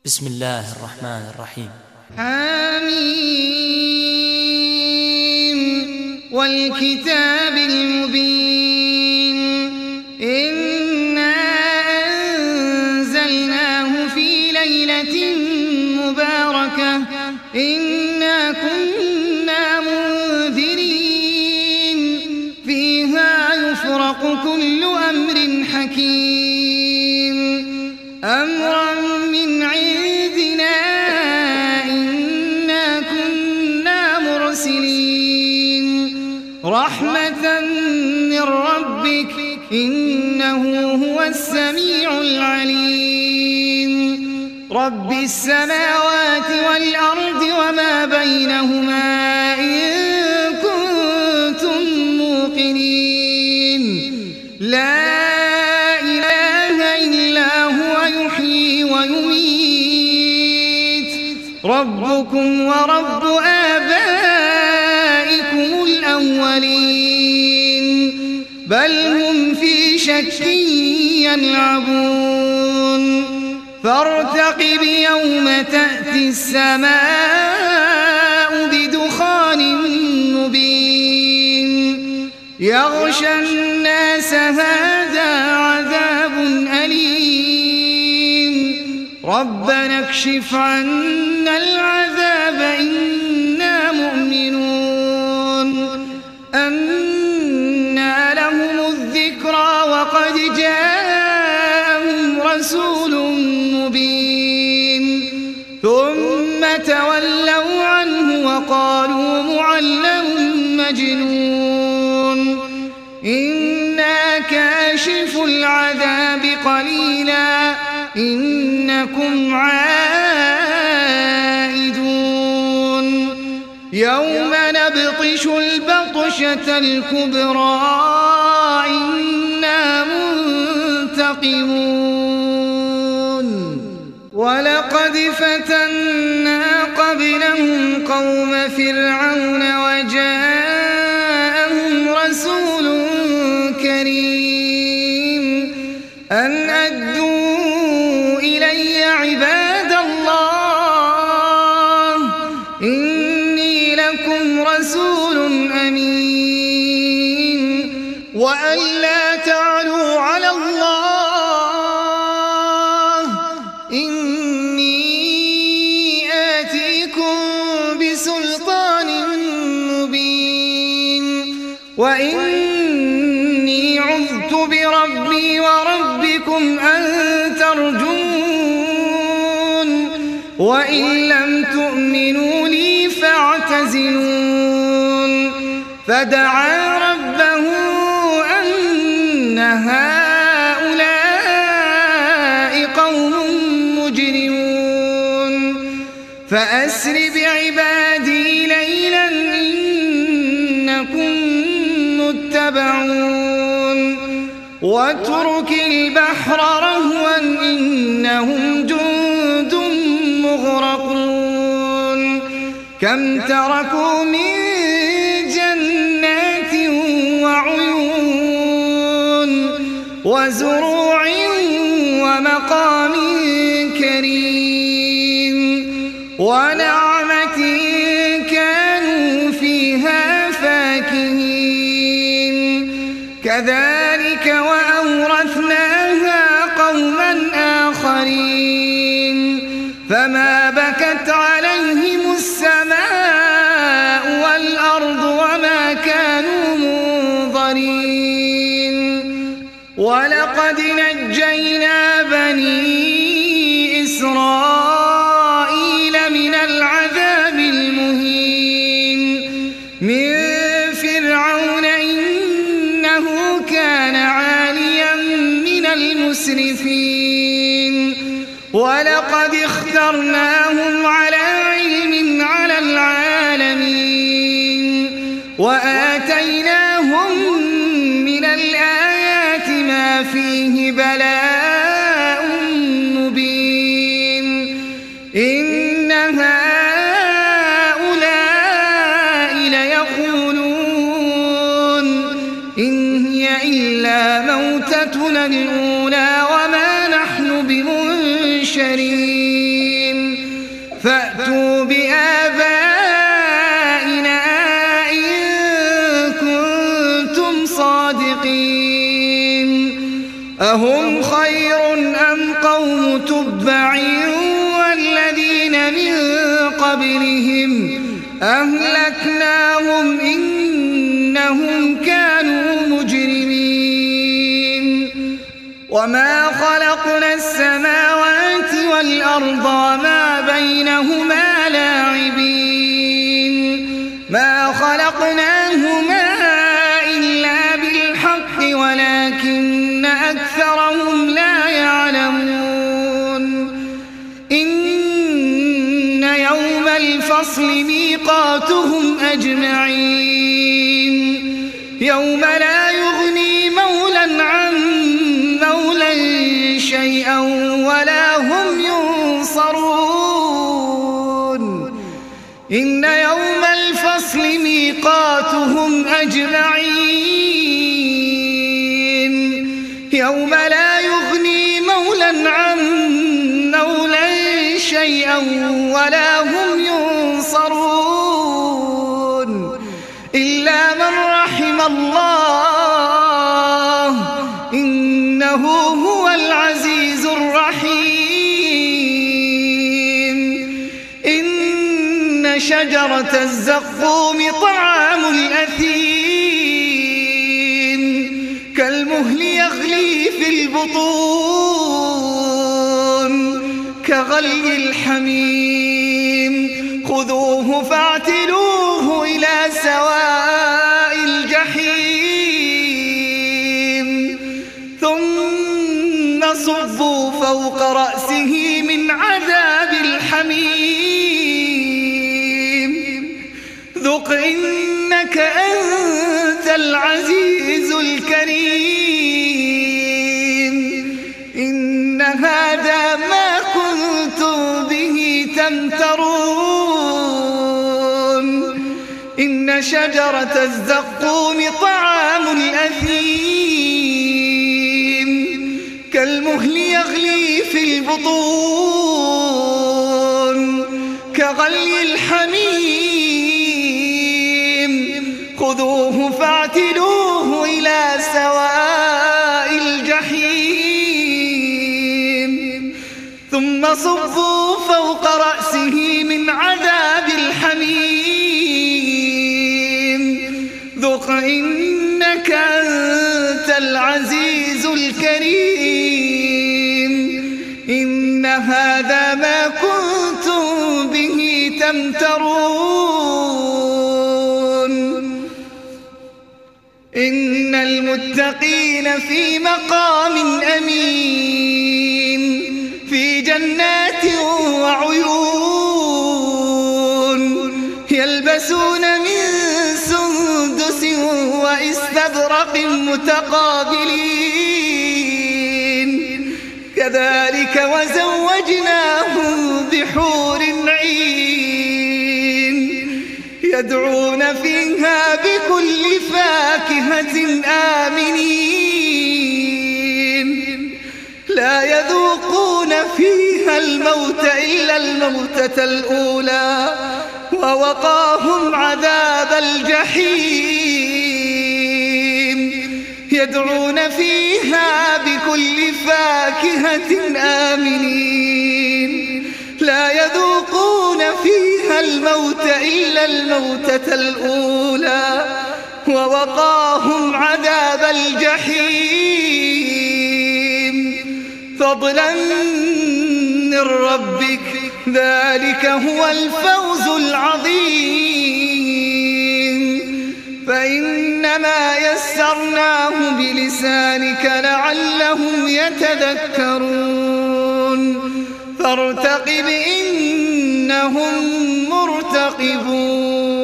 بسم الله الرحمن الرحيم. حميم والكتاب المبين إنا أنزلناه في ليلة مباركة إنا كنا منذرين فيها يفرق كل أمر حكيم أمرا من عندنا إنا كنا مرسلين رحمة من ربك إنه هو السميع العليم رب السماوات والأرض وما بينهما إن كنتم موقنين لا ربكم ورب آبائكم الأولين بل هم في شك يلعبون فارتقب يوم تأتي السماء بدخان مبين يغشى الناس هذا عذاب أليم ربنا اكشف عنا العذاب إنا مؤمنون أنى لهم الذكرى وقد جاءهم رسول مبين ثم تولوا عنه وقالوا معلم مجنون إنا كاشف العذاب قليلا إنكم عائدون يوم نبطش البطشة الكبرى إنا منتقمون ولقد فتنا قبلهم قوم فرعون وجاءهم رسول كريم أن أدوا إلي عباد الله إني لكم رسول أمين وأن لا تعلوا على الله إني آتيكم بسلطان مبين وإني عذت بربي وربكم أن ترجون وإن لم تؤمنوا لي فاعتزلون فدعا ربه أن هؤلاء قوم مجرمون فأسر بعبادي ليلا إنكم متبعون واترك البحر رهوا إنهم جند مغرقون كم تركوا من جنات وعيون وزروع ومقام كريم ونعمة كانوا فيها فاكهين كذلك وأورثناها قوما آخرين فما بكت عليهم السماء والأرض وما كانوا منظرين ولقد نجينا بني إسرائيل من العذاب المهين من فرعون إنه كان عاليا من المسرفين ولقد اخترناهم على علم على العالمين وآتيناهم من الآيات ما فيه بلاء مبين إن هؤلاء ليقولون إن هي إلا موتتنا الأولى وما نحن بمنشرين فأتوا بآبائنا إن كنتم صادقين أهم خير أم قوم تبع والذين من قبلهم أهلكناهم إنهم كانوا مجرمين وما خلقنا السماوات والأرض وما بينهما لاعبين ما خلقناهما إلا بالحق ولكن أكثرهم لا يعلمون إن يوم الفصل ميقاتهم أجمعين يوم لا يغني مولا عن مولا شيئا ولا هم ينصرون إن يوم الفصل ميقاتهم أجمعين يوم لا يغني مولا عن مولا شيئا ولا هم ينصرون إلا من رحم الله إنه هو العزيز الرحيم إن شجرة الزقوم طعام الأثيم كالمهل يغلي في البطون كغلي الحميم خذوه فاعتلوه إلى سواء الجحيم ثم صبوا فوق رأسه من عذاب الحميم ذق إنك أنت العزيز الكريم إن هذا ما كنتم به تمترون إن شجرة الزقوم طعام الأثيم كالمهل يغلي في البطون كغلي الحميم خذوه فاعتلوه إلى سواء الجحيم ثم صبوا فوق رأسه من عذاب الحميم ذق إنك أنت العزيز الكريم إن هذا ما كنتم به تمترون إن المتقين في مقام أمين في جنات وعيون يلبسون من سندس واستبرق متقابلين كذلك وزوجناهم بحور عين يدعون فيها بكل فاكهة آمنين لا يذوقون فيها الموت إلا الموتة الأولى ووقاهم عذاب الجحيم يدعون فيها بكل فاكهة آمنين لا يذوقون فيها الموت إلا الموتة الأولى ووقاهم عذاب الجحيم فضلا من ربك ذلك هو الفوز العظيم فإنما يسرناه بلسانك لعلهم يتذكرون فارتقب إنهم مرتقبون